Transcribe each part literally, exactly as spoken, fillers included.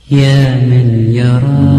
يا من يرى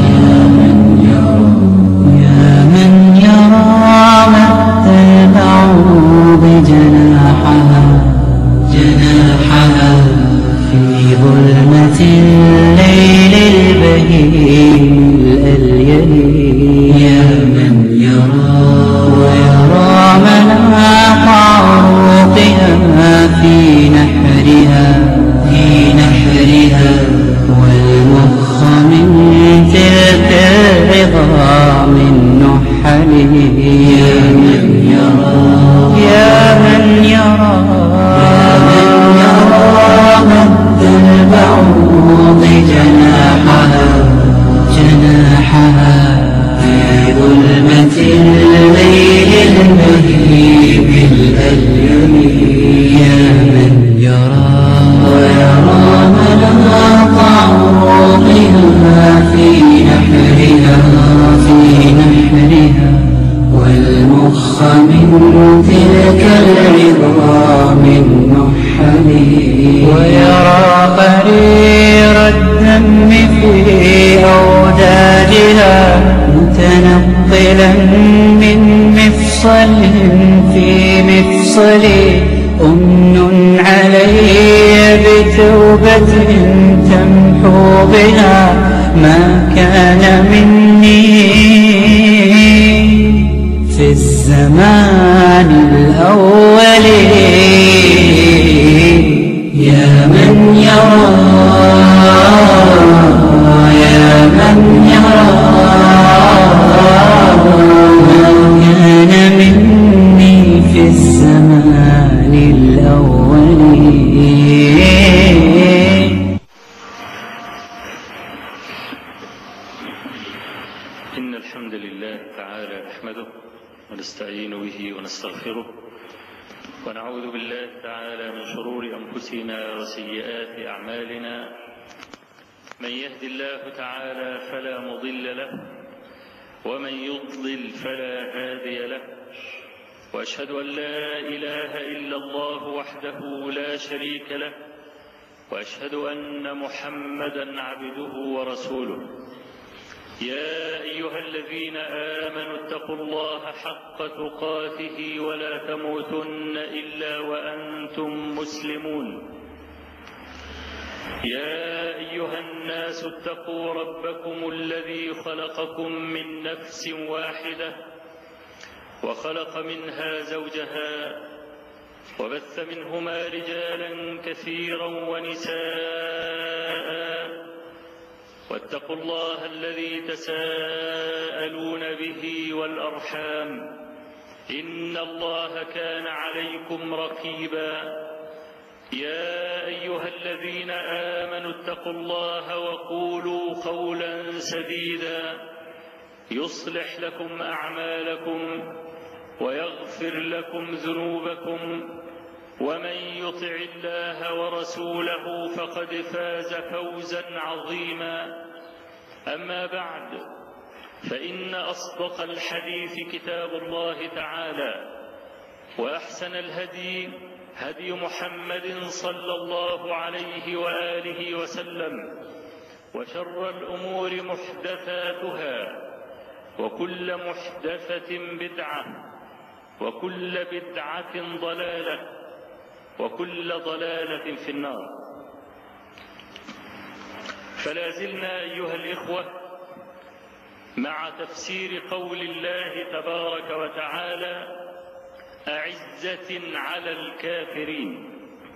يا من يرى مد البعوض جناحها جناحها في ظلمة الليل البهيم الأليل. يا من يرى ويرى مناط عروقها في نحرها في نحرها والمخ من تلك العظام النحل. يا من يرى يا من يرى يا من يرى مد البعوض جناحها جناحها في ظلمة الليل البهيم الأليل. يا من يرى ويرى مناط عروقها في نحرها في نحرها والمخ من تلك العظام النحل. ويرى قرير الدم في أوداجها متنقلا من مفصل في مفصل. أمن علي بتوبة تمحو بها ما كان مني في الزمان الأول. يا من يرى يا من يرى ما كان مني في الزمان الأول. إن الحمد لله تعالى نحمده ونستعين به ونستغفره ونعوذ بالله تعالى من شرور أنفسنا وسيئات أعمالنا. من يهد الله تعالى فلا مضل له ومن يضلل فلا هادي له. وأشهد أن لا إله إلا الله وحده لا شريك له وأشهد أن محمدا عبده ورسوله. يا أيها الذين آمنوا اتقوا الله حق تقاته ولا تموتن إلا وأنتم مسلمون. يا أيها الناس اتقوا ربكم الذي خلقكم من نفس واحدة وخلق منها زوجها وبث منهما رجالا كثيرا ونساء. واتقوا الله الذي تساءلون به والأرحام إن الله كان عليكم رقيبا. يا أيها الذين آمنوا اتقوا الله وقولوا قولا سديدا يصلح لكم أعمالكم ويغفر لكم ذنوبكم ومن يطع الله ورسوله فقد فاز فوزا عظيما. أما بعد فإن أصدق الحديث كتاب الله تعالى وأحسن الهدي هدي محمد صلى الله عليه وآله وسلم وشر الأمور محدثاتها وكل محدثة بدعة وكل بدعة ضلالة وكل ضلالة في النار. فلا زلنا أيها الإخوة مع تفسير قول الله تبارك وتعالى أعزة على الكافرين.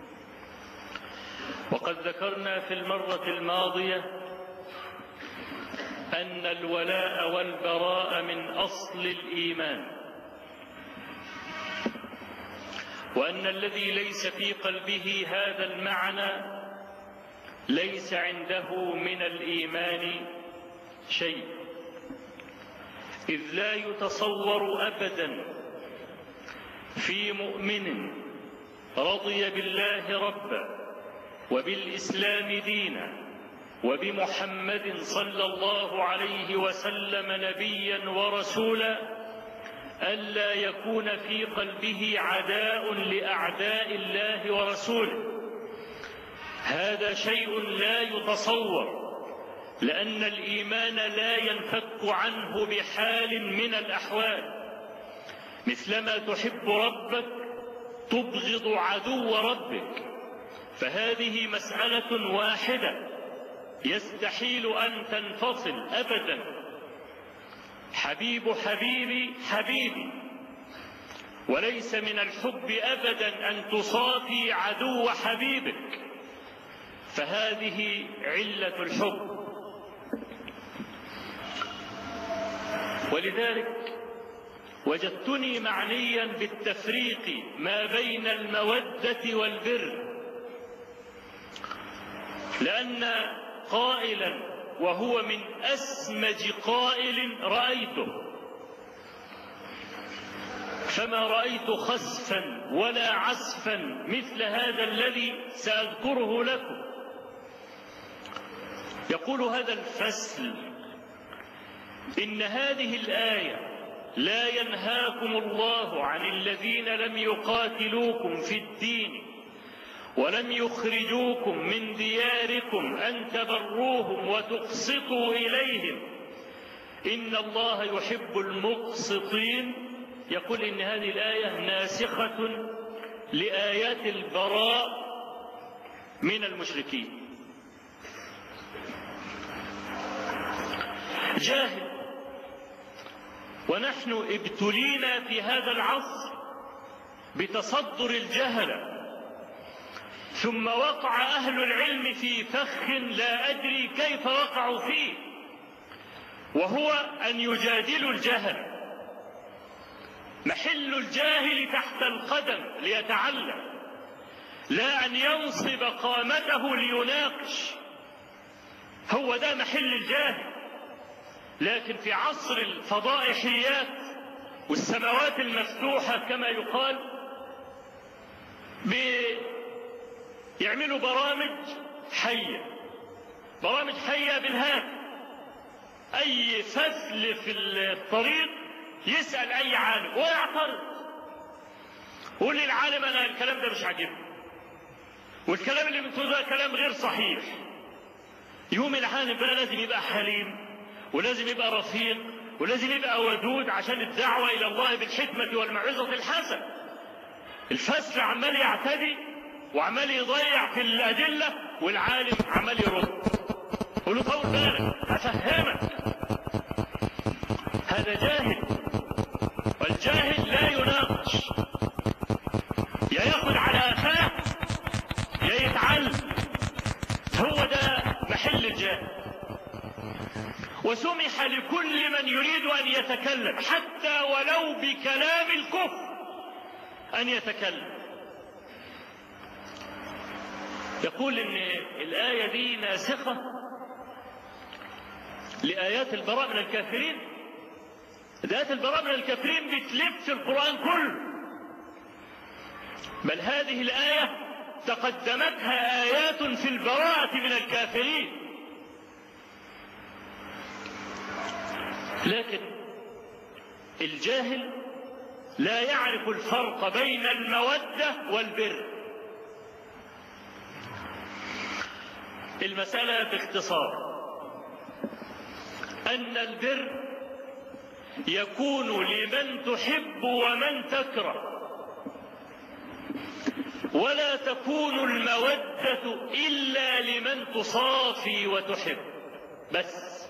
وقد ذكرنا في المرة الماضية أن الولاء والبراء من أصل الإيمان، وأن الذي ليس في قلبه هذا المعنى ليس عنده من الإيمان شيء، إذ لا يتصور أبدا في مؤمن رضي بالله ربا وبالإسلام دينا وبمحمد صلى الله عليه وسلم نبيا ورسولا ألا يكون في قلبه عداء لأعداء الله ورسوله. هذا شيء لا يتصور لأن الإيمان لا ينفك عنه بحال من الأحوال. مثلما تحب ربك تبغض عدو ربك، فهذه مسألة واحدة يستحيل أن تنفصل أبدا. حبيب حبيبي حبيبي، وليس من الحب أبدا أن تصافي عدو حبيبك، فهذه علة الحب. ولذلك وجدتني معنيا بالتفريق ما بين المودة والبر، لأن قائلا وهو من أسمج قائل رأيته، فما رأيت خسفا ولا عسفا مثل هذا الذي سأذكره لكم. يقول هذا الفصل: إن هذه الآية لا ينهاكم الله عن الذين لم يقاتلوكم في الدين ولم يخرجوكم من دياركم أن تبروهم وتقسطوا إليهم إن الله يحب المقسطين. يقول إن هذه الآية ناسخة لآيات البراء من المشركين. جاهل، ونحن ابتلينا في هذا العصر بتصدر الجهل، ثم وقع أهل العلم في فخ لا أدري كيف وقعوا فيه، وهو أن يجادلوا الجهل. محل الجاهل تحت القدم ليتعلم، لا أن ينصب قامته ليناقش، هو ده محل الجاهل. لكن في عصر الفضائحيات والسماوات المفتوحة كما يقال، بيعملوا برامج حية، برامج حية بالهاتف. أي فصل في الطريق يسأل أي عالم ويعترض، يقول للعالم أنا الكلام ده مش عاجبني، والكلام اللي بتقوله ده كلام غير صحيح. يوم العالم بقى لازم يبقى حليم، ولازم يبقى رفيق، ولازم يبقى ودود عشان الدعوة إلى الله بالحكمة والموعظة الحسنة. الفصل عمال يعتدي وعمال يضيع في الأدلة، والعالم عمال يرد. قول له طول بالك أفهمك، هذا جاهل، والجاهل لا يناقش، يا ياخد على أخاه يا يتعلم. هو ده محل الجاهل. وسمح لكل من يريد أن يتكلم حتى ولو بكلام الكفر أن يتكلم. يقول إن الآية دي ناسخة لآيات البراء من الكافرين. آيات البراء من الكافرين بتلف في القرآن كله، بل هذه الآية تقدمتها آيات في البراءة من الكافرين. لكن الجاهل لا يعرف الفرق بين المودة والبر. المسألة باختصار أن البر يكون لمن تحب ومن تكره، ولا تكون المودة إلا لمن تصافي وتحب بس.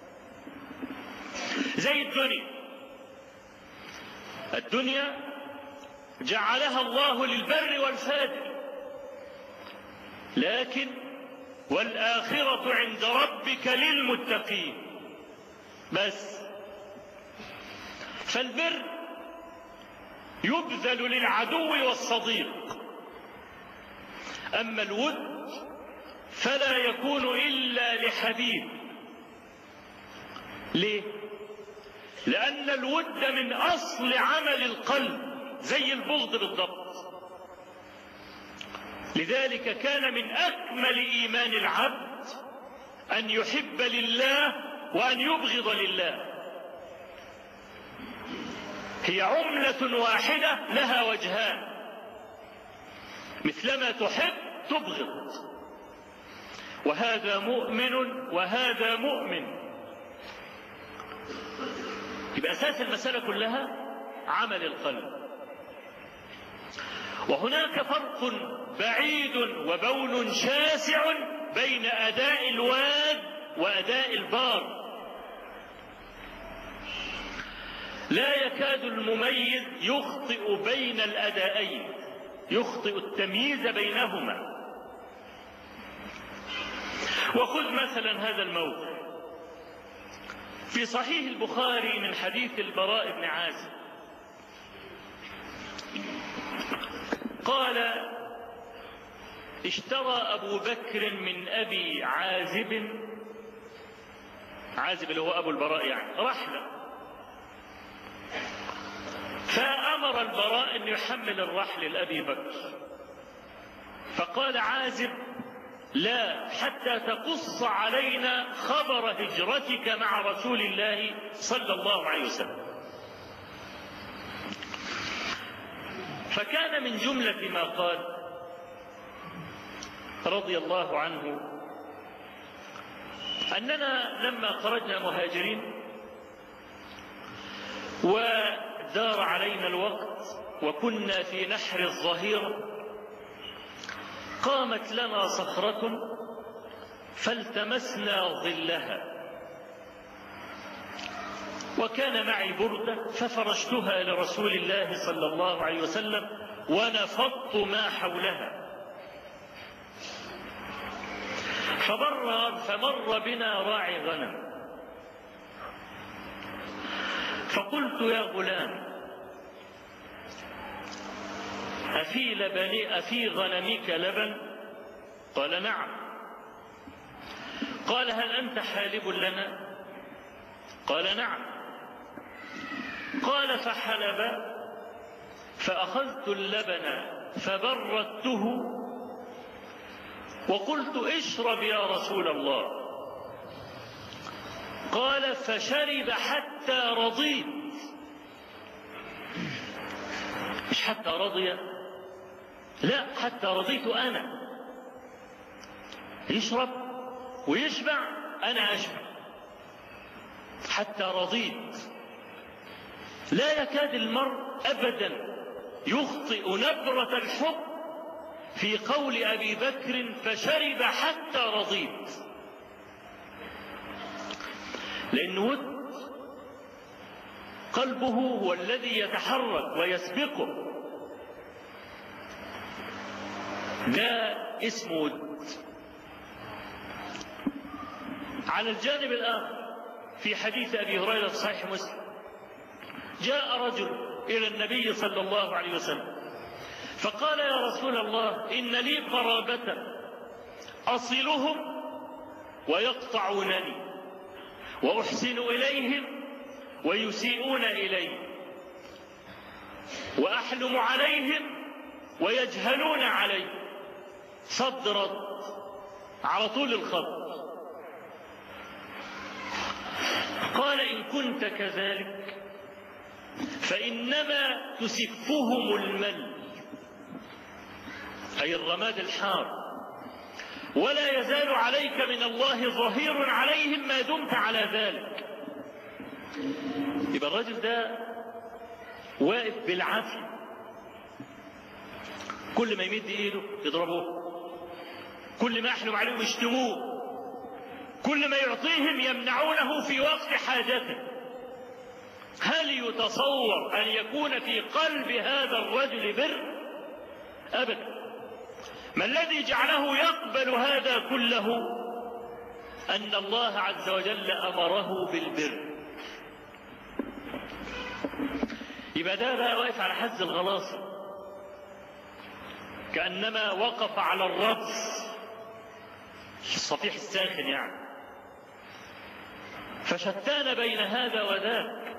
زي الدنيا، الدنيا جعلها الله للبر والفاجر، لكن والآخرة عند ربك للمتقين بس. فالبر يبذل للعدو والصديق، أما الود فلا يكون إلا لحبيب. ليه؟ لأن الود من أصل عمل القلب زي البغض بالضبط. لذلك كان من أكمل إيمان العبد أن يحب لله وأن يبغض لله. هي عملة واحدة لها وجهان، مثلما تحب تبغض. وهذا مؤمن وهذا مؤمن. يبقى أساس المسألة كلها عمل القلب. وهناك فرق بعيد وبون شاسع بين أداء الواد وأداء البار. لا يكاد المميز يخطئ بين الأدائين، يخطئ التمييز بينهما. وخذ مثلا هذا الموقف في صحيح البخاري من حديث البراء بن عازب قال: اشترى أبو بكر من أبي عازب، عازب اللي هو أبو البراء يعني، رحلة، فأمر البراء أن يحمل الرحل لأبي بكر، فقال عازب: لا، حتى تقص علينا خبر هجرتك مع رسول الله صلى الله عليه وسلم. فكان من جملة ما قال رضي الله عنه أننا لما خرجنا مهاجرين ودار علينا الوقت وكنا في نحر الظهيرة، قامت لنا صخرة فالتمسنا ظلها، وكان معي بردة ففرشتها لرسول الله صلى الله عليه وسلم ونفضت ما حولها، فمر, فمر بنا راعي غنم، فقلت: يا غلام، أفي لبني أفي غنمك لبن؟ قال: نعم. قال: هل أنت حالب لنا؟ قال: نعم. قال: فحلب، فأخذت اللبن فبردته وقلت: اشرب يا رسول الله. قال: فشرب حتى رضيت. مش حتى رضي، لا، حتى رضيت أنا. يشرب ويشبع، أنا أشبع حتى رضيت. لا يكاد المرء أبدا يخطئ نبرة الحب في قول أبي بكر: فشرب حتى رضيت، لأن ود قلبه هو الذي يتحرك ويسبقه، ده اسمه ود. على الجانب الآخر في حديث أبي هريرة في صحيح مسلم، جاء رجل إلى النبي صلى الله عليه وسلم فقال: يا رسول الله، إن لي قرابة أصلهم ويقطعونني، وأحسن إليهم ويسيئون إلي، وأحلم عليهم ويجهلون علي. صد رد على طول الخط. قال: إن كنت كذلك فإنما تسفهم المل، أي الرماد الحار، ولا يزال عليك من الله ظهير عليهم ما دمت على ذلك. يبقى الرجل ده واقف بالعافية، كل ما يمد ايده يضربوه، كل ما يحلم عليهم يشتموه، كل ما يعطيهم يمنعونه في وقت حاجته. هل يتصور أن يكون في قلب هذا الرجل بر؟ أبدا. ما الذي جعله يقبل هذا كله؟ أن الله عز وجل أمره بالبر. يبقى ده بقى واقف على حز الغلاصة، كأنما وقف على الرأس الصفيح الساخن يعني. فشتان بين هذا وذاك.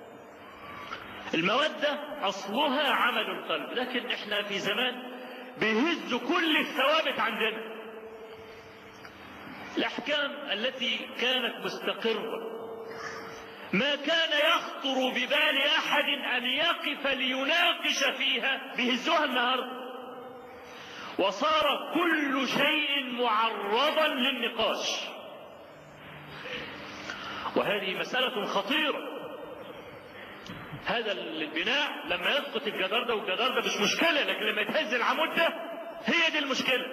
المودة أصلها عمل القلب، لكن احنا في زمان بيهز كل الثوابت عندنا. الأحكام التي كانت مستقرة ما كان يخطر ببال أحد أن يقف ليناقش فيها، بيهزوها النهارده. وصار كل شيء معرضا للنقاش، وهذه مسألة خطيرة. هذا البناء لما يسقط الجدار ده والجدار ده مش مشكلة، لكن لما يتهز العمود ده هي دي المشكلة.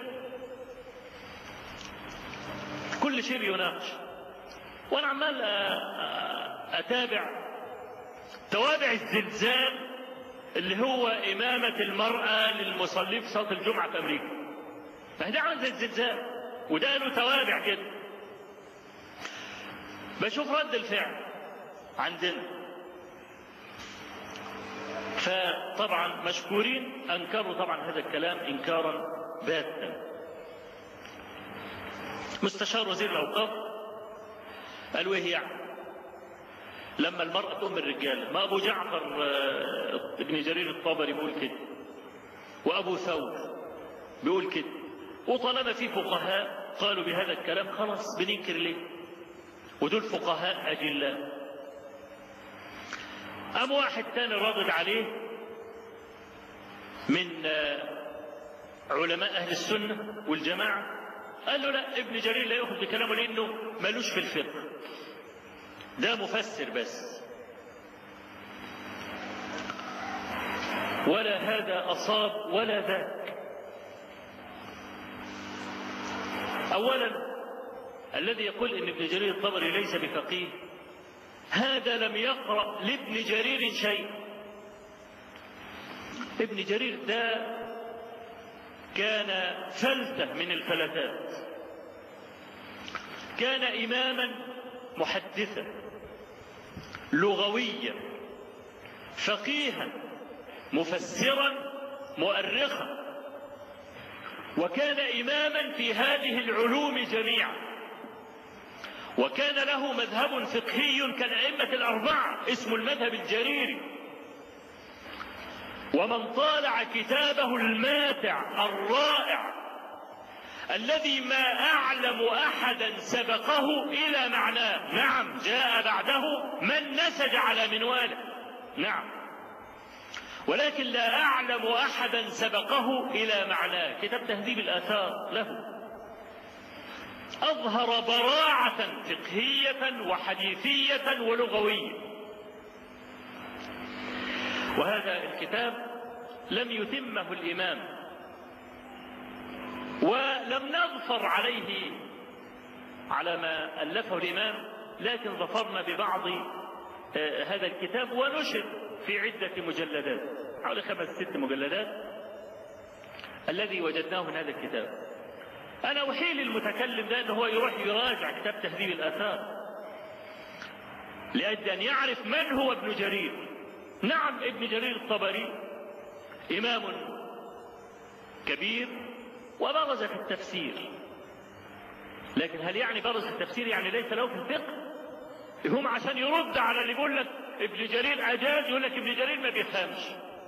كل شيء يناقش. وانا عمال اتابع توابع الزلزال اللي هو إمامة المرأة للمصلين في صلاة الجمعة في أمريكا. فده عامل زي الزلزال وده له توابع كده. بشوف رد الفعل عندنا، فطبعا مشكورين أنكروا طبعا هذا الكلام إنكارا باتا. مستشار وزير الأوقاف قال وإيه يعني لما المرأة تؤم الرجال؟ ما أبو جعفر ابن جرير الطبري بيقول كده، وأبو ثور بيقول كده، وطالما في فقهاء قالوا بهذا الكلام خلاص بننكر ليه؟ ودول فقهاء أجلاء. أم واحد تاني ردد عليه من علماء أهل السنة والجماعة قال له لا، ابن جرير لا يأخذ بكلامه لأنه ملوش في الفقه، ده مفسر بس، ولا هذا أصاب ولا ذاك. أولا الذي يقول إن ابن جرير الطبري ليس بفقيه هذا لم يقرأ لابن جرير شيء. ابن جرير ده كان فلتة من الفلتات، كان إماما محدثا لغويا فقيها مفسرا مؤرخا، وكان إماما في هذه العلوم جميعا، وكان له مذهب فقهي كالأئمة الأربعة اسمه المذهب الجريري. ومن طالع كتابه الماتع الرائع الذي ما أعلم أحدا سبقه إلى معناه، نعم جاء بعده من نسج على منواله، نعم، ولكن لا أعلم أحدا سبقه إلى معناه. كتاب تهذيب الآثار له أظهر براعة فقهية وحديثية ولغوية، وهذا الكتاب لم يتمه الإمام ولم نظفر عليه على ما ألفه الإمام، لكن ظفرنا ببعض هذا الكتاب ونشر في عدة مجلدات، حوالي خمس ست مجلدات الذي وجدناه من هذا الكتاب. أنا أحيل المتكلم ده أنه هو يروح يراجع كتاب تهذيب الآثار لأجل أن يعرف من هو ابن جرير. نعم ابن جرير الطبري إمام كبير وبرز في التفسير، لكن هل يعني برز في التفسير يعني ليس له في الفقه؟ هم عشان يرد على اللي يقول لك ابن جرير أجاز يقول لك ابن جرير ما بيفهمش،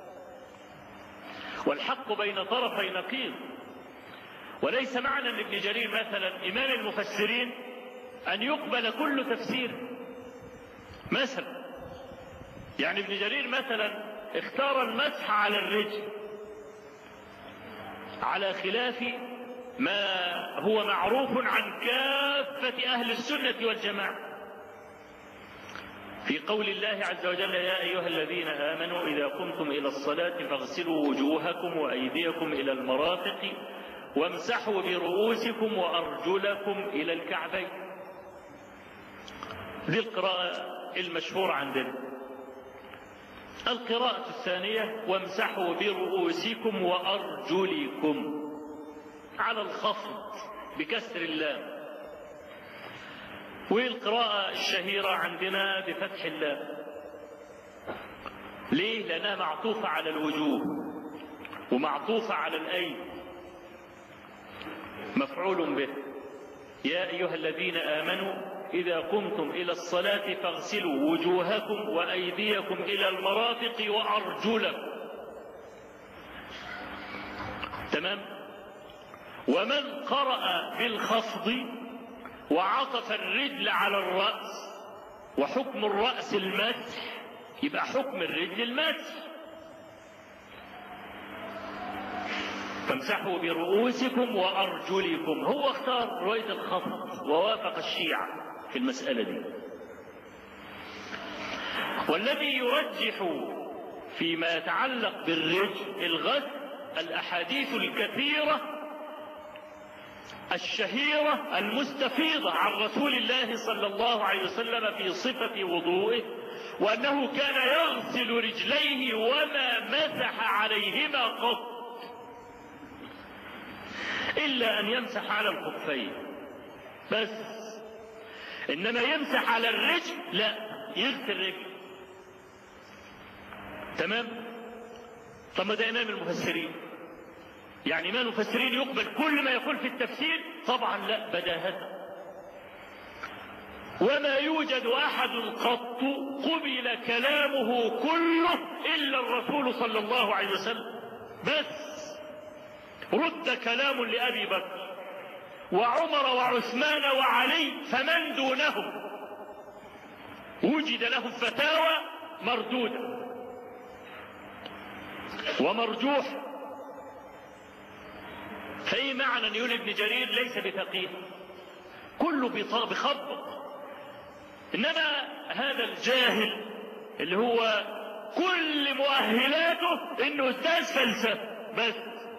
والحق بين طرفي نقيض. وليس معنى ان ابن جرير مثلا إمام المفسرين أن يقبل كل تفسير. مثلا يعني ابن جرير مثلا اختار المسح على الرجل على خلاف ما هو معروف عن كافة أهل السنة والجماعة في قول الله عز وجل يا أيها الذين آمنوا إذا قمتم إلى الصلاة فاغسلوا وجوهكم وأيديكم إلى المرافق وامسحوا برؤوسكم وأرجلكم إلى الكعبين. ذي القراءة المشهورة عندنا. القراءة الثانية وامسحوا برؤوسكم وأرجلكم على الخفض بكسر اللام، والقراءة الشهيرة عندنا بفتح اللام. ليه؟ لأنها معطوفة على الوجوه ومعطوفة على الأيدي، مفعول به. يا أيها الذين آمنوا إذا قمتم إلى الصلاة فاغسلوا وجوهكم وأيديكم إلى المرافق وأرجلكم. تمام؟ ومن قرأ بالخفض وعطف الرجل على الرأس وحكم الرأس المسح يبقى حكم الرجل المسح. فامسحوا برؤوسكم وأرجلكم. هو اختار رواية الخفض ووافق الشيعة في المسألة دي. والذي يرجح فيما يتعلق بالرجل الغسل الأحاديث الكثيرة الشهيرة المستفيضة عن رسول الله صلى الله عليه وسلم في صفة وضوئه، وأنه كان يغسل رجليه وما مسح عليهما قط إلا أن يمسح على الخفين بس، إنما يمسح على الرجل لا، يغسل الرجل. تمام؟ طب ده إمام المفسرين، يعني إمام المفسرين يقبل كل ما يقول في التفسير؟ طبعا لا، بداهة. وما يوجد أحد قط قبل كلامه كله إلا الرسول صلى الله عليه وسلم بس. رد كلام لأبي بكر وعمر وعثمان وعلي، فمن دونهم وجد لهم فتاوى مردودة ومرجوح. فأي معنى أن يقول ابن جرير ليس بفقيه؟ كله بخبط. إنما هذا الجاهل اللي هو كل مؤهلاته إنه أستاذ فلسفة بس.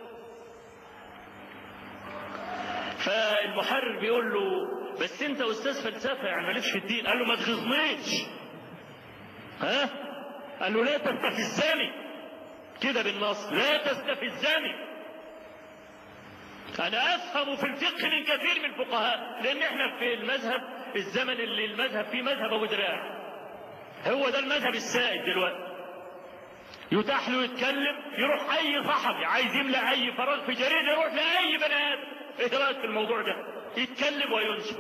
فالمحرر بيقول له بس أنت أستاذ فلسفة يعني مالكش في الدين. قال له ما تغيظنيش. ها؟ قال له لا تستفزني كده بالنص، لا تستفزني. أنا أفهم في الفقه من كثير من الفقهاء، لأن إحنا في المذهب الزمن اللي المذهب فيه مذهب أبو دراع، هو ده المذهب السائد دلوقتي. يتاح له يتكلم، يروح أي صحفي عايز يملأ أي فراغ في جريدة يروح لأي بني آدم، إيه رأيك في الموضوع ده؟ يتكلم وينشر.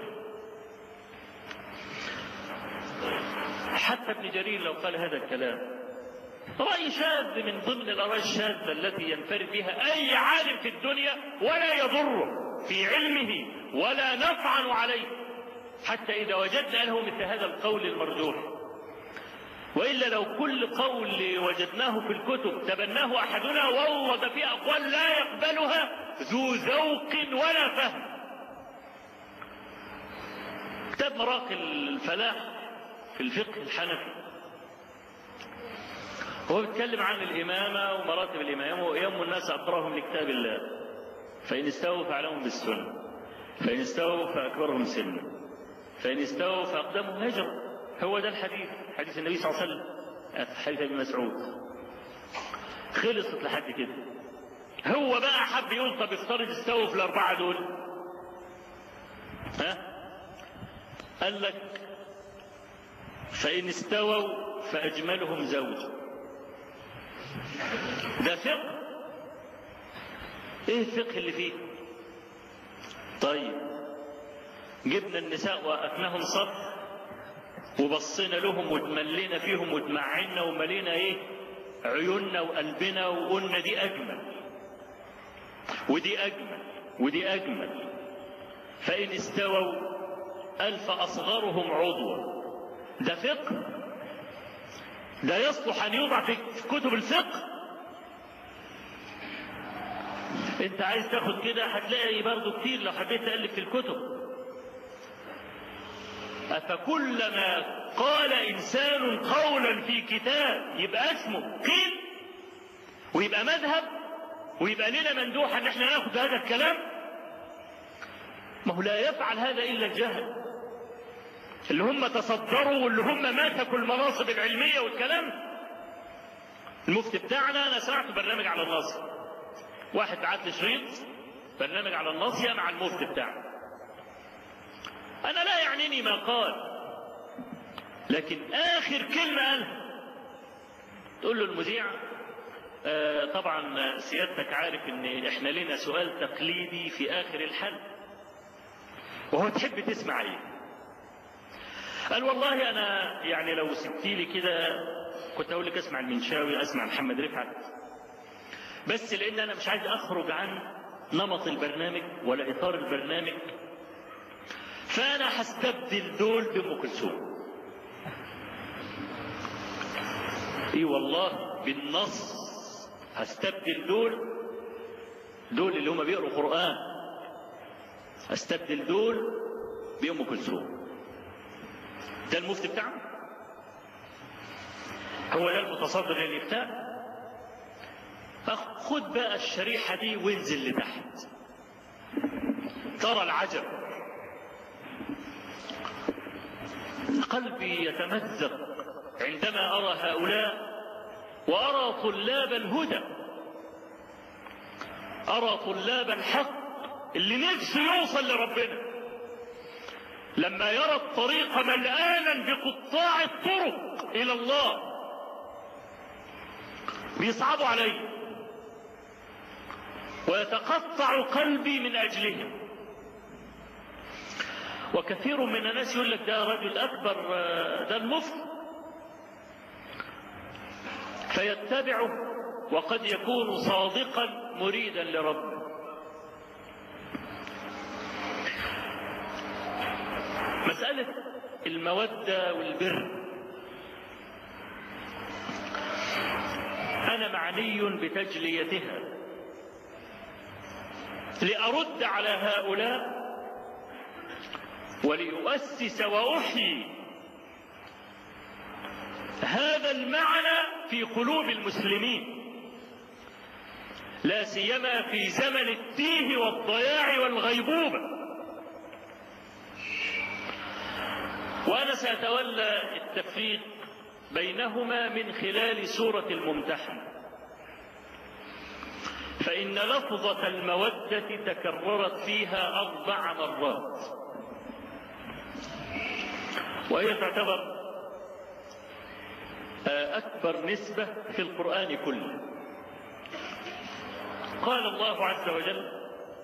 حتى ابن جرير لو قال هذا الكلام رأي شاذ من ضمن الآراء الشاذة التي ينفرد بها أي عالم في الدنيا ولا يضره في علمه ولا نطعن عليه، حتى إذا وجدنا له مثل هذا القول المرجوح. وإلا لو كل قول وجدناه في الكتب تبناه أحدنا والله ده في أقوال لا يقبلها ذو ذوق ولا فهم. كتاب مراقي الفلاح في الفقه الحنفي هو بيتكلم عن الإمامة ومراتب الإمامة، ويم الناس أقراهم لكتاب الله، فإن استووا فأعلمهم بالسنة، فإن استووا فأكبرهم سنا، فإن استووا فأقدمهم هجرا. هو ده الحديث، حديث النبي صلى الله عليه وسلم، حديث ابن مسعود. خلصت لحد كده. هو بقى حب يقول طب افترض استووا في الأربعة دول، ها؟ قال لك فإن استووا فأجملهم زوج. ده فقه. ايه الفقه اللي فيه؟ طيب جبنا النساء وقفناهم صف وبصينا لهم وتملينا فيهم وتمعنا وملينا ايه عيوننا وقلبنا وقلنا دي اجمل ودي اجمل ودي اجمل. فإن استووا ألف أصغرهم عضوا. ده فقه؟ ده يصلح أن يوضع في كتب الفقه؟ انت عايز تاخد كده هتلاقي برضو كتير لو حبيت تألف في الكتب. أفكلما قال إنسان قولا في كتاب يبقى اسمه قيل ويبقى مذهب ويبقى لنا مندوحة ان احنا ناخد هذا الكلام؟ ما هو لا يفعل هذا إلا الجهل اللي هم تصدروا واللي هم مسكوا المناصب العلمية والكلام. المفتي بتاعنا أنا سمعت برنامج على الناصية، واحد بعت لي شريط برنامج على الناصية مع المفتي بتاعنا. أنا لا يعنيني ما قال، لكن آخر كلمة قالها تقول له المذيع آه طبعا سيادتك عارف ان احنا لنا سؤال تقليدي في آخر الحل وهو تحب تسمع ايه؟ قال والله انا يعني لو سبتي لي كده كنت اقول لك اسمع المنشاوي، اسمع محمد رفعت، بس لان انا مش عايز اخرج عن نمط البرنامج ولا اطار البرنامج، فانا هستبدل دول بام كلثوم. اي والله بالنص هستبدل دول دول اللي هم بيقروا قرآن، استبدل دول بأم كلثوم. ده المفتي بتاعنا؟ هو ده المتصدر للإفتاء؟ خد بقى الشريحة دي وانزل لتحت ترى العجب. قلبي يتمزق عندما أرى هؤلاء وأرى طلاب الهدى، أرى طلاب الحق اللي نفسه يوصل لربنا، لما يرى الطريق ملآنا بقطاع الطرق إلى الله بيصعبوا عليه ويتقطع قلبي من أجلهم. وكثير من الناس يقول لك ده رجل أكبر، ده المفتي، فيتبعه وقد يكون صادقا مريدا لربه. مسألة المودة والبر أنا معني بتجليتها لأرد على هؤلاء ولأؤسس وأحيي هذا المعنى في قلوب المسلمين، لا سيما في زمن التيه والضياع والغيبوبة. وأنا سأتولى التفريق بينهما من خلال سورة الممتحنة، فإن لفظة المودة تكررت فيها أربع مرات، وهي تعتبر أكبر نسبة في القرآن كله. قال الله عز وجل: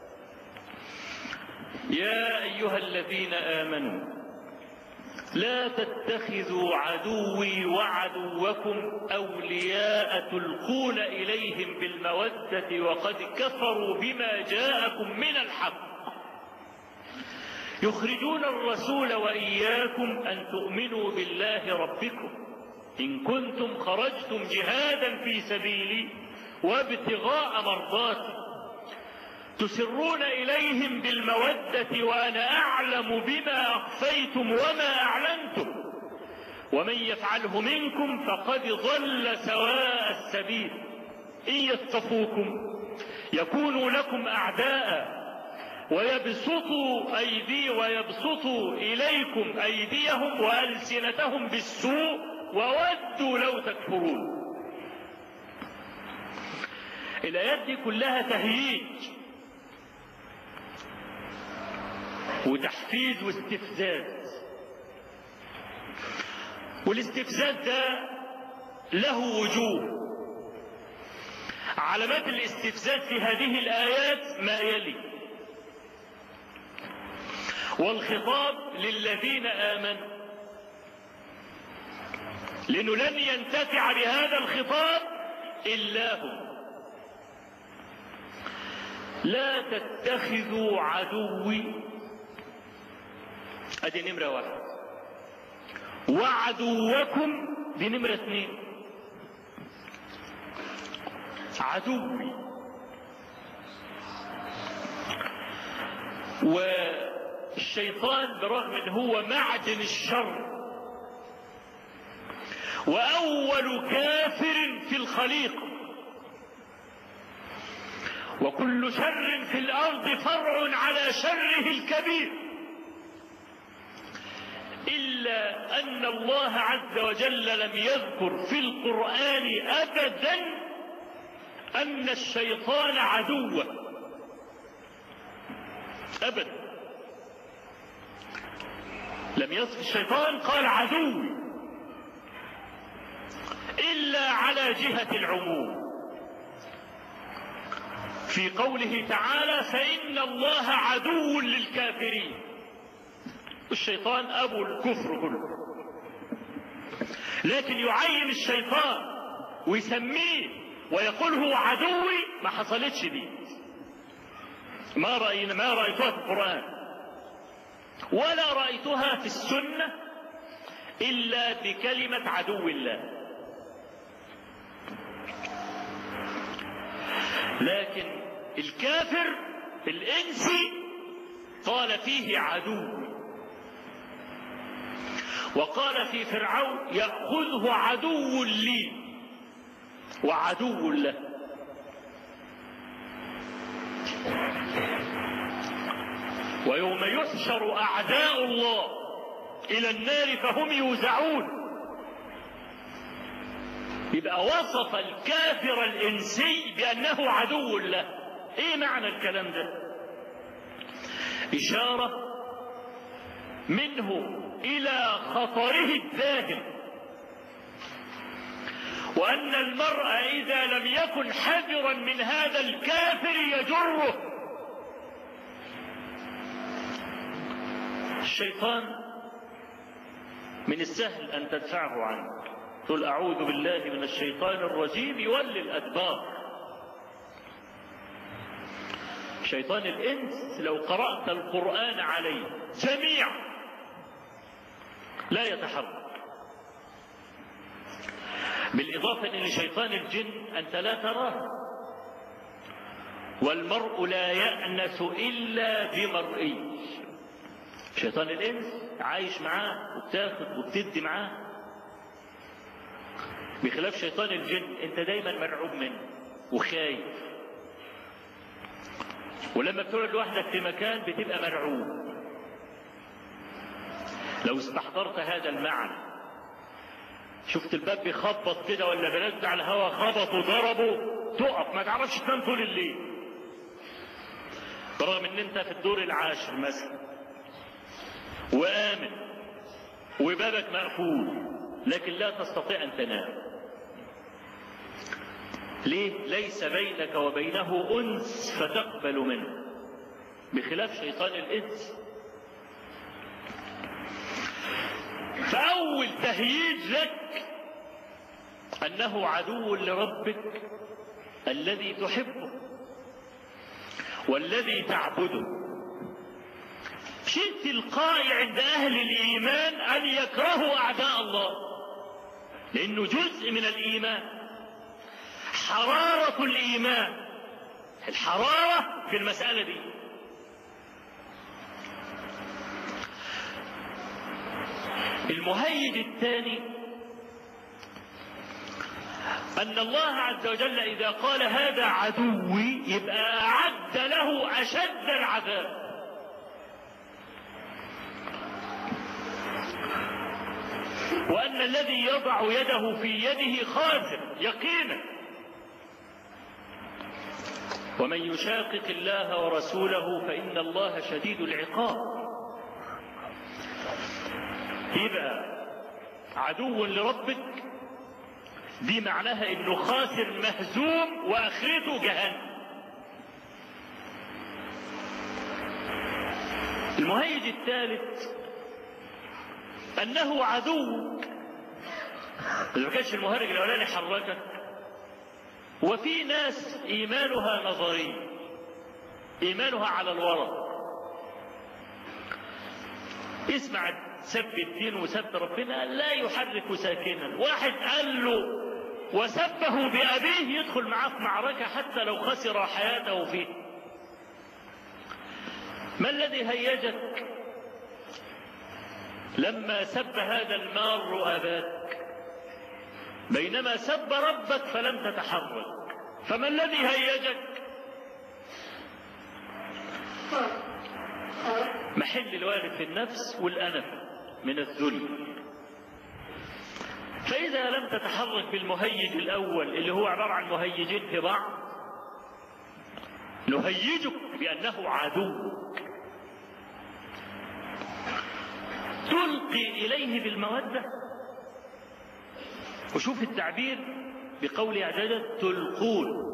يا أيها الذين آمنوا لا تتخذوا عدوي وعدوكم أولياء تلقون إليهم بالمودة وقد كفروا بما جاءكم من الحق يخرجون الرسول وإياكم أن تؤمنوا بالله ربكم إن كنتم خرجتم جهادا في سبيلي وابتغاء مرضاتي تسرون إليهم بالمودة وأنا أعلم بما أخفيتم وما أعلنتم ومن يفعله منكم فقد ضل سواء السبيل إن يثقفوكم يكونوا لكم أعداء ويبسطوا أيدي ويبسطوا إليكم أيديهم وألسنتهم بالسوء وودوا لو تكفرون. الآيات دي كلها تهييج وتحفيز واستفزاز، والاستفزاز ده له وجوه. علامات الاستفزاز في هذه الآيات ما يلي: والخطاب للذين آمنوا، لأنه لن ينتفع بهذا الخطاب إلا هم. لا تتخذوا عدوي، ادي نمرة واحد، وعدوكم دي نمرة اثنين. عدوي، والشيطان برغم ان هو معدن الشر واول كافر في الخليقة، وكل شر في الارض فرع على شره الكبير، إلا أن الله عز وجل لم يذكر في القرآن أبدا أن الشيطان عدوه أبدا، لم يذكر الشيطان، قال عدوي، إلا على جهة العموم في قوله تعالى: فإن الله عدو للكافرين. الشيطان أبو الكفر كله، لكن يعين الشيطان ويسميه ويقول هو عدوي ما حصلتش دي، ما رأينا ما رأيتها في القرآن ولا رأيتها في السنة إلا بكلمة عدو الله. لكن الكافر الإنسي قال فيه عدو، وقال في فرعون يأخذه عدو لي وعدو له. ويوم يحشر أعداء الله إلى النار فهم يوزعون. يبقى وصف الكافر الإنسي بأنه عدو له. إيه معنى الكلام ده؟ إشارة منه إلى خطره الداهم، وأن المرء إذا لم يكن حذرا من هذا الكافر يجره. الشيطان من السهل أن تدفعه عنك، تقول أعوذ بالله من الشيطان الرجيم، يولي الأدبار. شيطان الإنس لو قرأت القرآن عليه جميعا لا يتحرك، بالإضافة إلى شيطان الجن أنت لا تراه، والمرء لا يأنس إلا بمرئي. شيطان الإنس عايش معاه وبتاخد وبتدي معاه، بخلاف شيطان الجن أنت دايما مرعوب منه وخايف، ولما بتقعد لوحدك في مكان بتبقى مرعوب. لو استحضرت هذا المعنى، شفت الباب بيخبط كده ولا بنزل على الهواء خبط وضربه، تقف ما تعرفش تنام طول الليل، برغم ان انت في الدور العاشر مثلا وآمن وبابك مقفول، لكن لا تستطيع ان تنام. ليه؟ ليس بينك وبينه أنس فتقبل منه، بخلاف شيطان الإنس. فأول تهييج لك أنه عدو لربك الذي تحبه والذي تعبده. شيء تلقائي عند أهل الإيمان أن يكرهوا أعداء الله، لأنه جزء من الإيمان، حرارة الإيمان، الحرارة في المسألة دي. المهيج الثاني أن الله عز وجل إذا قال هذا عدوي يبقى أعد له أشد العذاب. وأن الذي يضع يده في يده خاسر يقينا. ومن يشاقق الله ورسوله فإن الله شديد العقاب. يبقى عدو لربك دي معناها انه خاسر مهزوم واخرته جهنم. المهيج الثالث انه عدو. اذا ما كانش المهرج الاولاني حركك، وفي ناس ايمانها نظري، ايمانها على الورق، اسمع سب الدين وسب ربنا لا يحرك ساكنا. واحد قال له وسبه بأبيه يدخل معاه في معركة حتى لو خسر حياته فيه. ما الذي هيجك لما سب هذا المار أباك بينما سب ربك فلم تتحرك؟ فما الذي هيجك؟ محل الوارد في النفس والأنف من الذل. فإذا لم تتحرك بالمهيج الأول اللي هو عبارة عن مهيجين في بعض، نهيجك بأنه عدو، تلقي إليه بالمودة. وشوف التعبير بقول عجلة تلقون.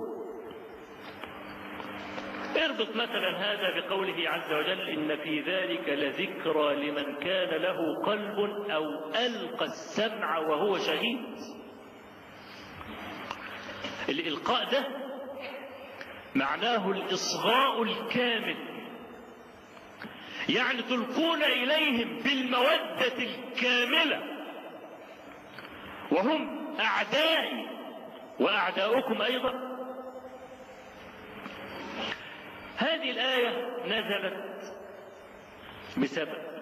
اربط مثلا هذا بقوله عز وجل إن في ذلك لذكرى لمن كان له قلب أو ألقى السمع وهو شهيد. الإلقاء ده معناه الإصغاء الكامل، يعني تلقون إليهم بالمودة الكاملة وهم أعدائي وأعداؤكم أيضا. هذه الآية نزلت بسبب،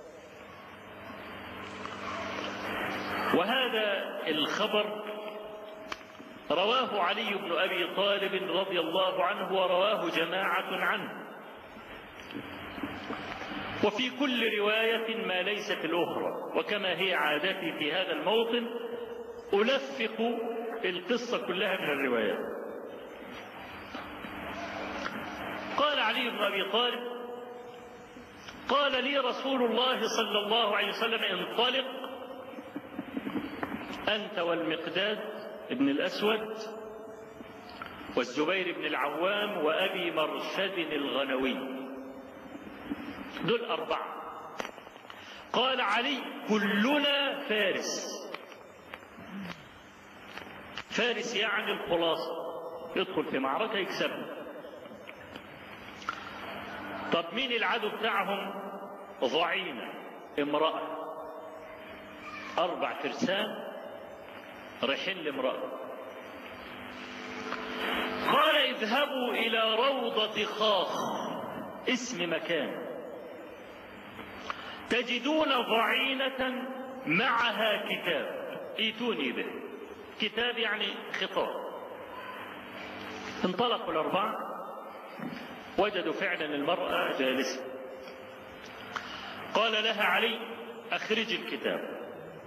وهذا الخبر رواه علي بن أبي طالب رضي الله عنه ورواه جماعة عنه، وفي كل رواية ما ليس في الأخرى. وكما هي عادتي في هذا الموطن ألفق القصة كلها من الروايات. قال علي بن أبي طالب قال لي رسول الله صلى الله عليه وسلم انطلق أنت والمقداد بن الأسود والزبير بن العوام وأبي مرشد الغنوي، دول أربعة. قال علي كلنا فارس. فارس يعني الخلاصة، يدخل في معركة يكسبها. طب مين العدو بتاعهم؟ ضعينة، امرأة، أربع فرسان رايحين لامرأة. قال اذهبوا إلى روضة خاخ، اسم مكان، تجدون ضعينة معها كتاب، ائتوني به. كتاب يعني خطاب. انطلقوا الأربعة، وجدوا فعلا المرأة جالسة. قال لها علي أخرج الكتاب.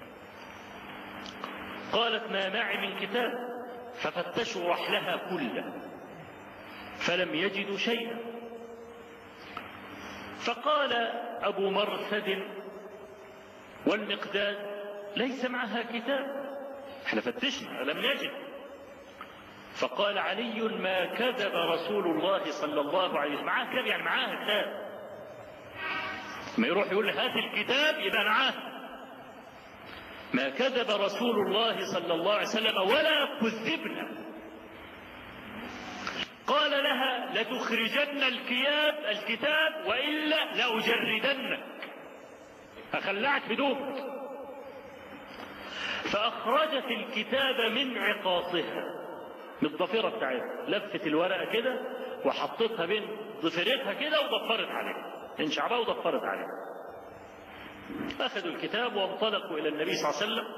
قالت ما معي من كتاب. ففتشوا رحلها كله فلم يجدوا شيئا. فقال أبو مرثد والمقداد ليس معها كتاب، احنا فتشنا لم نجد. فقال علي ما كذب رسول الله صلى الله عليه وسلم. معاه كتاب يعني معاه كتاب، ما يروح يقول هات الكتاب يبقى معاه. ما كذب رسول الله صلى الله عليه وسلم ولا كذبنا. قال لها لتخرجن الكياب الكتاب وإلا لأجردنك، أخلعك بدون. فأخرجت الكتاب من عقاصها، من الضفيرة بتاعتها، لفت الورقة كده وحطتها بين ضفيرتها كده وضفرت عليها، من شعبها وضفرت عليها. أخذوا الكتاب وانطلقوا إلى النبي صلى الله عليه وسلم.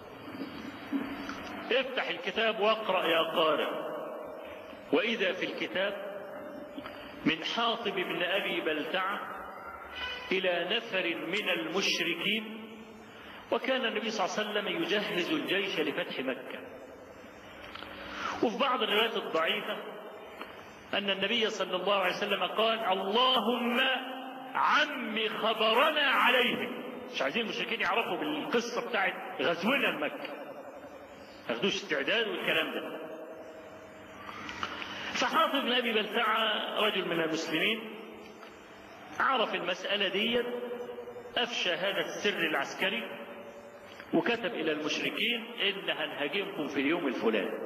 افتح الكتاب واقرأ يا قارئ. وإذا في الكتاب من حاطب بن أبي بلتعة إلى نفر من المشركين. وكان النبي صلى الله عليه وسلم يجهز الجيش لفتح مكة. وفي بعض الروايات الضعيفة أن النبي صلى الله عليه وسلم قال اللهم عم خبرنا عليهم. مش عايزين المشركين يعرفوا بالقصة بتاعت غزونا لمكة، ما ياخدوش استعداد والكلام ده. فحاطب بن أبي بلتعة رجل من المسلمين عرف المسألة دي، أفشى هذا السر العسكري وكتب إلى المشركين إن هنهاجمكم في اليوم الفلاني.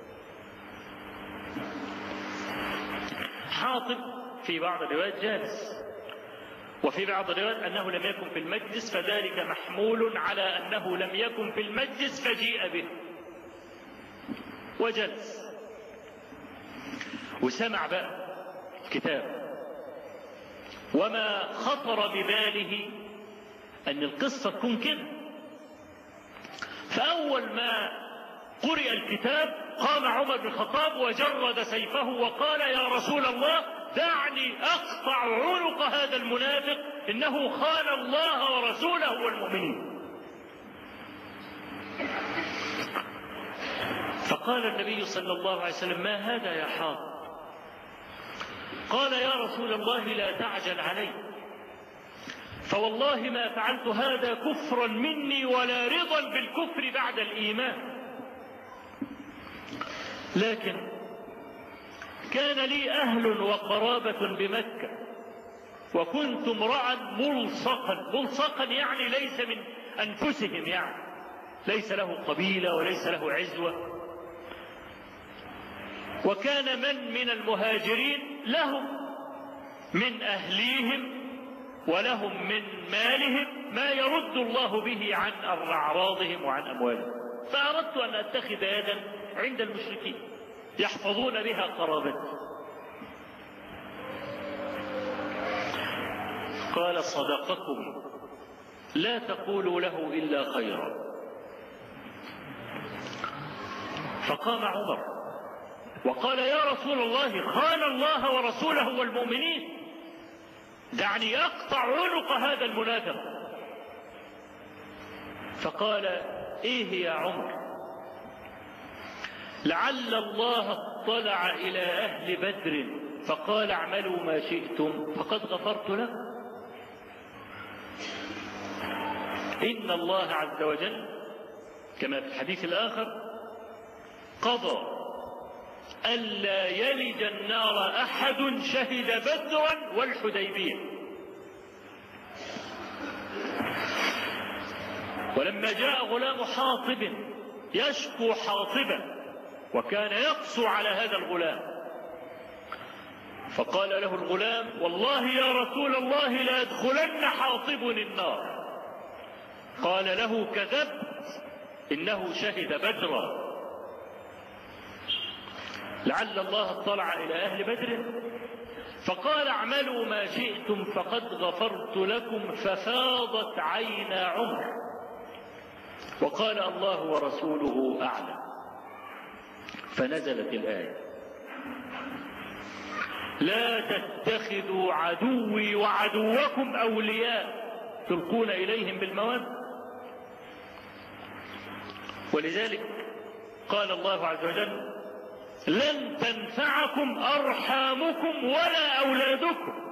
حاطب في بعض الروايات جالس، وفي بعض الروايات أنه لم يكن في المجلس، فذلك محمول على أنه لم يكن في المجلس فجيء به وجلس وسمع بقى كتاب. وما خطر بباله أن القصة تكون كده. فأول ما قرئ الكتاب قام عمر بن الخطاب وجرد سيفه وقال يا رسول الله دعني أقطع عنق هذا المنافق، إنه خان الله ورسوله والمؤمنين. فقال النبي صلى الله عليه وسلم ما هذا يا حاطب؟ قال يا رسول الله لا تعجل علي، فوالله ما فعلت هذا كفرا مني ولا رضا بالكفر بعد الإيمان، لكن كان لي أهل وقرابة بمكة وكنت امرأ ملصقا. ملصقا يعني ليس من أنفسهم، يعني ليس له قبيلة وليس له عزوة. وكان من من المهاجرين لهم من أهليهم ولهم من مالهم ما يرد الله به عن أعراضهم وعن أموالهم. فأردت أن أتخذ يدا عند المشركين يحفظون بها قرابتي. قال صدقكم لا تقولوا له إلا خيرا. فقام عمر وقال يا رسول الله خان الله ورسوله والمؤمنين، دعني أقطع عنق هذا المنافق. فقال إيه يا عمر، لعل الله اطلع إلى أهل بدر فقال اعملوا ما شئتم فقد غفرت لكم. إن الله عز وجل كما في الحديث الآخر قضى ألا يلج النار أحد شهد بدرا والحديبية. ولما جاء غلام حاطب يشكو حاطبا وكان يقسو على هذا الغلام، فقال له الغلام والله يا رسول الله لا يدخلن حاطب النار. قال له كذبت إنه شهد بدرا. لعل الله اطلع إلى أهل بدر فقال اعملوا ما شئتم فقد غفرت لكم. ففاضت عينا عمر وقال الله ورسوله أعلم. فنزلت الآية لا تتخذوا عدوي وعدوكم أولياء تلقون إليهم بالمودة. ولذلك قال الله عز وجل لن تنفعكم أرحامكم ولا أولادكم،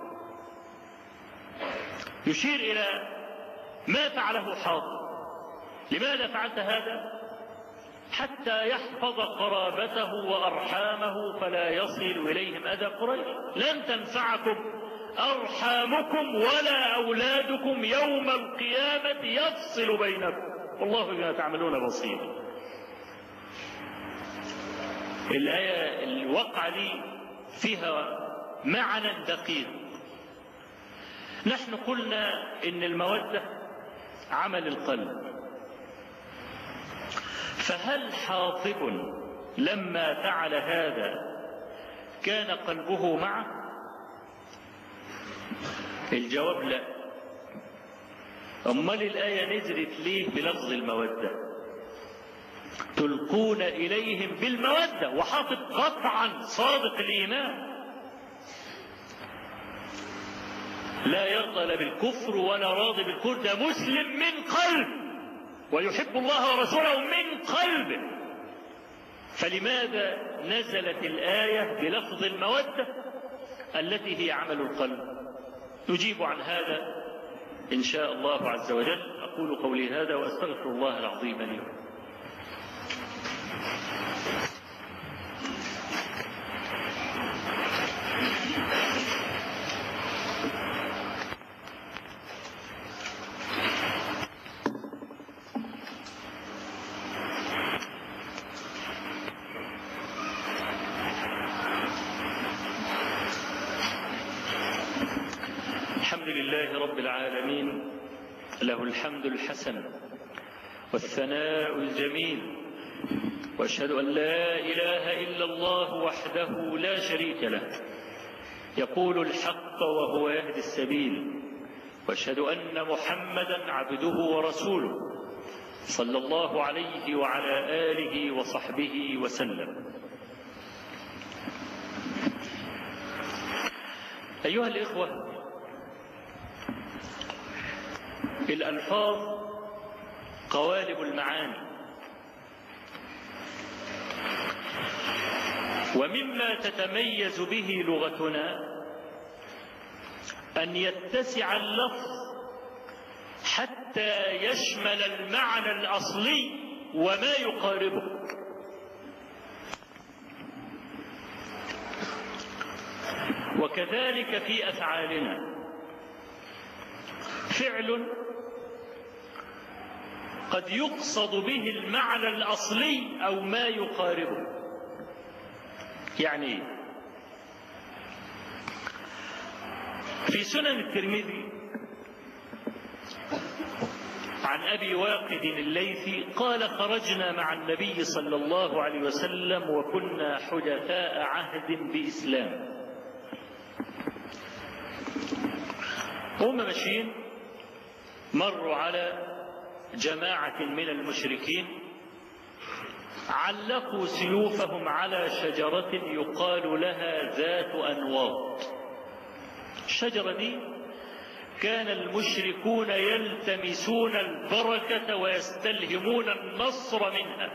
يشير إلى ما فعله حاطب. لماذا فعلت هذا؟ حتى يحفظ قرابته وأرحامه فلا يصل إليهم أذى قريش. لن تنفعكم أرحامكم ولا أولادكم يوم القيامة يفصل بينكم والله بما تعملون بصير. الآية الواقعة دي فيها معنى دقيق. نحن قلنا إن المودة عمل القلب، فهل حاطب لما فعل هذا كان قلبه معه؟ الجواب لا. أمال الآية نزلت ليه بلفظ المودة؟ تلقون إليهم بالمودة، وحاطب قطعا صادق الإيمان لا يرضى لا بالكفر ولا راضي بالكفر، ده مسلم من قلب ويحب الله ورسوله من قلبه. فلماذا نزلت الآية بلفظ المودة التي هي عمل القلب؟ نجيب عن هذا إن شاء الله عز وجل. أقول قولي هذا وأستغفر الله العظيم لي. الحمد لله رب العالمين، له الحمد الحسن والثناء الجميل، وأشهد أن لا إله إلا الله وحده لا شريك له يقول الحق وهو يهدي السبيل، وأشهد أن محمدا عبده ورسوله صلى الله عليه وعلى آله وصحبه وسلم. أيها الإخوة، الألفاظ قوالب المعاني، ومما تتميز به لغتنا أن يتسع اللفظ حتى يشمل المعنى الأصلي وما يقاربه. وكذلك في أفعالنا، فعل قد يقصد به المعنى الأصلي أو ما يقاربه. يعني في سنن الترمذي عن أبي واقد الليثي قال خرجنا مع النبي صلى الله عليه وسلم وكنا حدثاء عهد بإسلام، هم ماشيين مروا على جماعة من المشركين علقوا سيوفهم على شجرة يقال لها ذات أنواط. الشجرة دي كان المشركون يلتمسون البركة ويستلهمون النصر منها،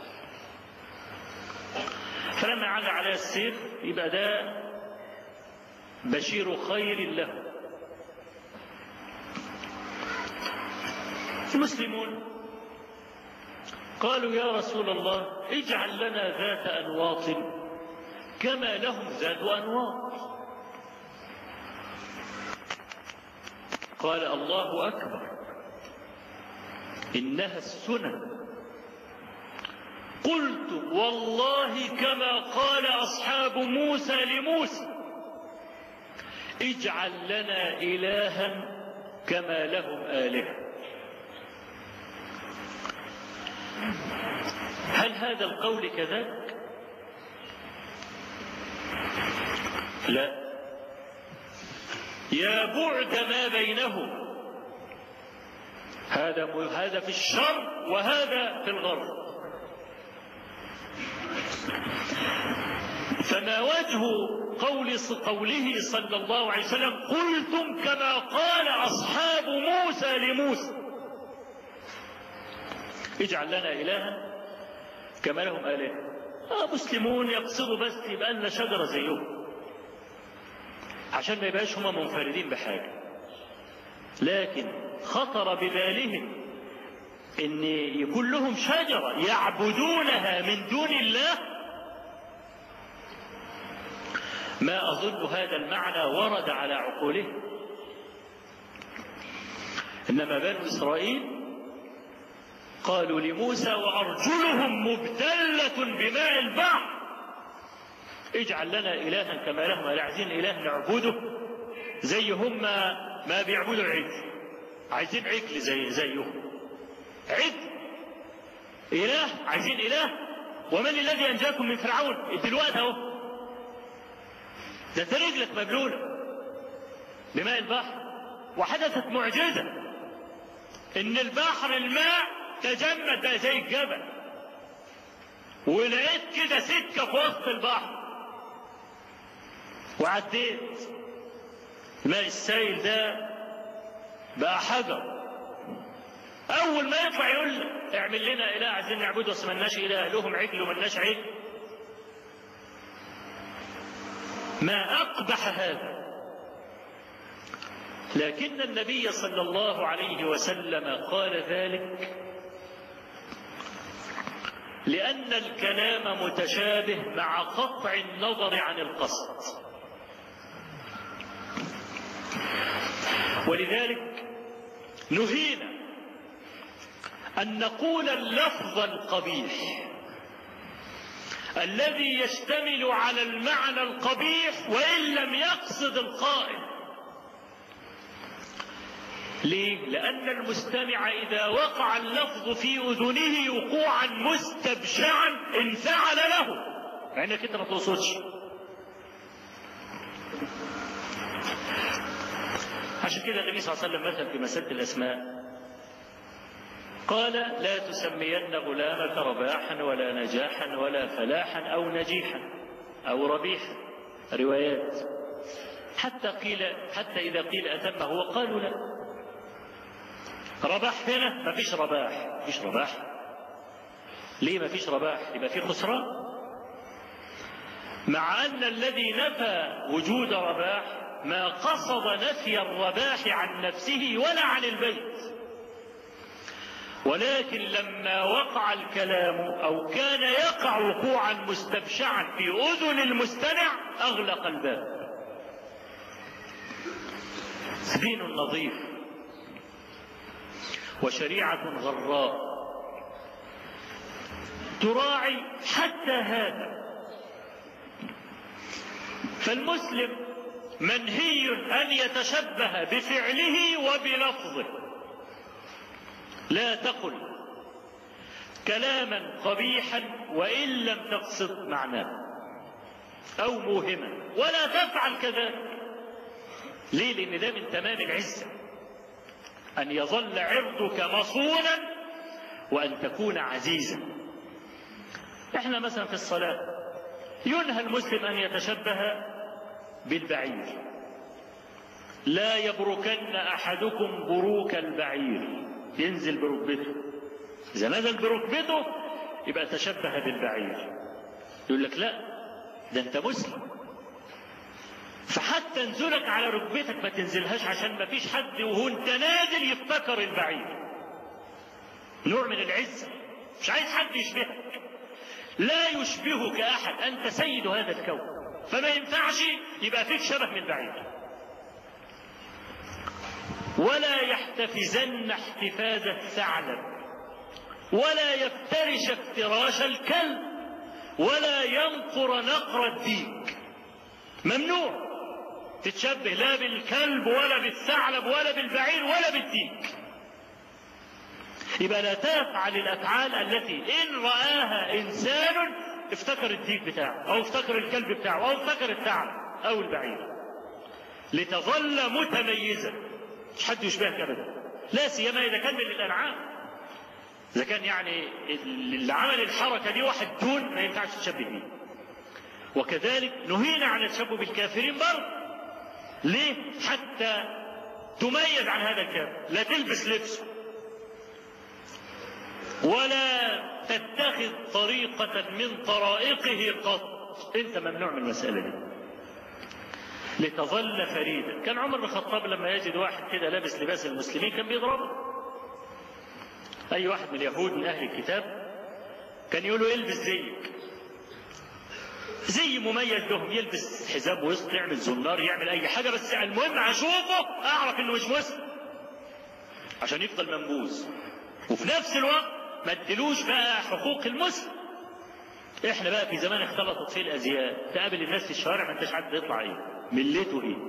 فلما عاد عليها السيف يبقى ده بشير خير له. المسلمون قالوا يا رسول الله اجعل لنا ذات أنواط كما لهم ذات أنواط. قال الله أكبر إنها السنن. قلت والله كما قال أصحاب موسى لموسى اجعل لنا إلها كما لهم آلهة. هل هذا القول كذلك؟ لا، يا بعد ما بينهم، هذا هذا في الشرق وهذا في الغرب. فما وجه قول قوله صلى الله عليه وسلم قلتم كما قال أصحاب موسى لموسى اجعل لنا إلها كما لهم آلهة؟ آه مسلمون يقصدوا بس يبقى لنا شجرة زيهم عشان ما يبقاش هم منفردين بحاجة، لكن خطر ببالهم ان يكون لهم شجرة يعبدونها من دون الله. ما أظن هذا المعنى ورد على عقولهم. إنما بنو إسرائيل قالوا لموسى وأرجلهم مبتلة بماء البحر اجعل لنا إلها كما لهم آلهة. عايزين إله نعبده زي هم ما بيعبدوا العجل، عايزين عجل زي زيهم، عجل إله، عايزين إله. ومن الذي أنجاكم من فرعون؟ دلوقتي أهو ده انت رجلك مبلولة بماء البحر. وحدثت معجزة ان البحر الماء تجمد بقى زي الجبل، ولقيت كده سكة في وسط البحر وعديت. الماء السائل ده بقى حجر. اول ما يطلع يقول لك اعمل لنا اله عايزين نعبده بس ملناش اله، لهم عجل وملناش عجل. ما أقبح هذا. لكن النبي صلى الله عليه وسلم قال ذلك لأن الكلام متشابه مع قطع النظر عن القصد، ولذلك نهينا أن نقول اللفظ القبيح الذي يشتمل على المعنى القبيح وإن لم يقصد القائل. ليه؟ لأن المستمع إذا وقع اللفظ في أذنه وقوعا مستبشعا انفعل له، مع إنك أنت ما تقصدش. عشان كده النبي صلى الله عليه وسلم مثل في مسألة الأسماء قال لا تسمين غلامك رباحا ولا نجاحا ولا فلاحا أو نجيحا أو ربيحا، روايات. حتى قيل حتى إذا قيل أتمه وقالوا لا، رباح هنا ما فيش رباح. ما فيش رباح ليه ما فيش رباح؟ يبقى في خسران، مع أن الذي نفى وجود رباح ما قصد نفي الرباح عن نفسه ولا عن البيت. ولكن لما وقع الكلام أو كان يقع وقوعا مستبشعا في أذن المستمع أغلق الباب. دين نظيف وشريعة غراء تراعي حتى هذا. فالمسلم منهي أن يتشبه بفعله وبلفظه. لا تقل كلاما قبيحا وإن لم تقصد معناه أو موهما، ولا تفعل كذلك. ليه؟ لأن ده من تمام العزة، أن يظل عرضك مصونا وأن تكون عزيزا. احنا مثلا في الصلاة ينهى المسلم أن يتشبه بالبعير، لا يبركن أحدكم بروك البعير، ينزل بركبته، إذا نزل بركبته يبقى تشبه بالبعير. يقول لك لا، ده أنت مسلم، فحتى نزلك على ركبتك ما تنزلهاش عشان ما فيش حد وهو انت نازل يفتكر البعير. نوع من العزة، مش عايز حد يشبهك، لا يشبهك أحد، أنت سيد هذا الكون، فما ينفعش يبقى فيك شبه من بعير. ولا يحتفزن احتفاز الثعلب، ولا يفترش افتراش الكلب، ولا ينقر نقر الديك. ممنوع تتشبه لا بالكلب ولا بالثعلب ولا بالبعير ولا بالديك. يبقى لا تفعل الافعال التي ان رآها انسان افتكر الديك بتاعه او افتكر الكلب بتاعه او افتكر الثعلب او البعير، لتظل متميزا، مش حد يشبهك ابدا، لا سيما اذا كان من الانعام. اذا كان يعني اللي عمل الحركه دي واحد دون ما ينفعش تشبه بيه. وكذلك نهينا عن التشبه بالكافرين برضه. ليه؟ حتى تميز عن هذا الكافر، لا تلبس لبسه ولا تتخذ طريقة من طرائقه قط، انت ممنوع من المسألة دي لتظل فريدا. كان عمر بن الخطاب لما يجد واحد كده لابس لباس المسلمين كان بيضربه. اي واحد من اليهود من اهل الكتاب كان يقول له البس زيك، زي مميز لهم، يلبس حزام وسط، يعمل زنار، يعمل اي حاجه، بس المهم اشوفه اعرف انه مش مسلم عشان يفضل منبوذ، وفي نفس الوقت ما ادلوش بقى حقوق المسلم. احنا بقى في زمان اختلطت فيه الازياء، تقابل الناس في الشوارع ما انتش عارف يطلع ايه، ملته ايه.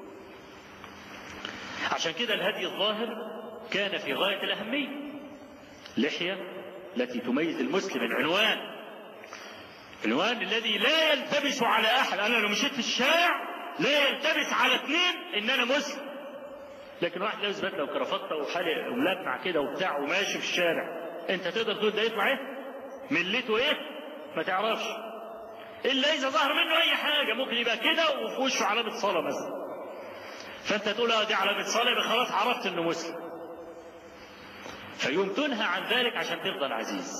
عشان كده الهدي الظاهر كان في غايه الاهميه. لحيه التي تميز المسلم، العنوان العنوان الذي لا يلتبس على احد. انا لو مشيت في الشارع لا يلتبس على اثنين ان انا مسلم. لكن واحد لابس بدله وكرافته وحالق وملمع كده وبتاع وماشي في الشارع، انت تقدر تقول ده يطلع ايه؟ ملته ايه؟ ما تعرفش الا اذا ظهر منه اي حاجه، ممكن يبقى كده وفي وشه علامه صلاه مثلا، فانت تقول اه دي علامه صلاه، يبقى خلاص عرفت انه مسلم. فيوم تنهى عن ذلك عشان تفضل عزيز.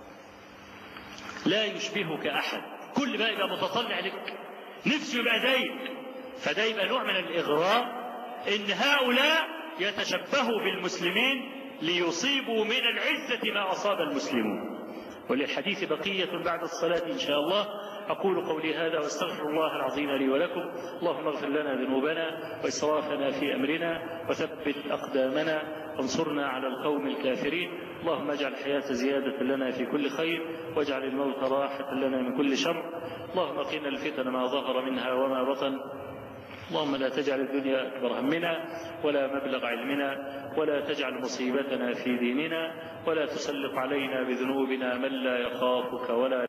لا يشبهك احد، كل بقى يبقى متطلع لك، نفسه يبقى زيك، فده يبقى نوع من الاغراء ان هؤلاء يتشبهوا بالمسلمين ليصيبوا من العزة ما أصاب المسلمون. وللحديث بقية بعد الصلاة إن شاء الله. أقول قولي هذا واستغفر الله العظيم لي ولكم. اللهم اغفر لنا ذنوبنا وإسرافنا في أمرنا وثبت أقدامنا وانصرنا على القوم الكافرين. اللهم اجعل الحياة زيادة لنا في كل خير واجعل الموت راحة لنا من كل شر. اللهم قنا الفتن ما ظهر منها وما بطن. اللهم لا تجعل الدنيا أكبر همنا ولا مبلغ علمنا ولا تجعل مصيبتنا في ديننا ولا تسلط علينا بذنوبنا من لا يخافك ولا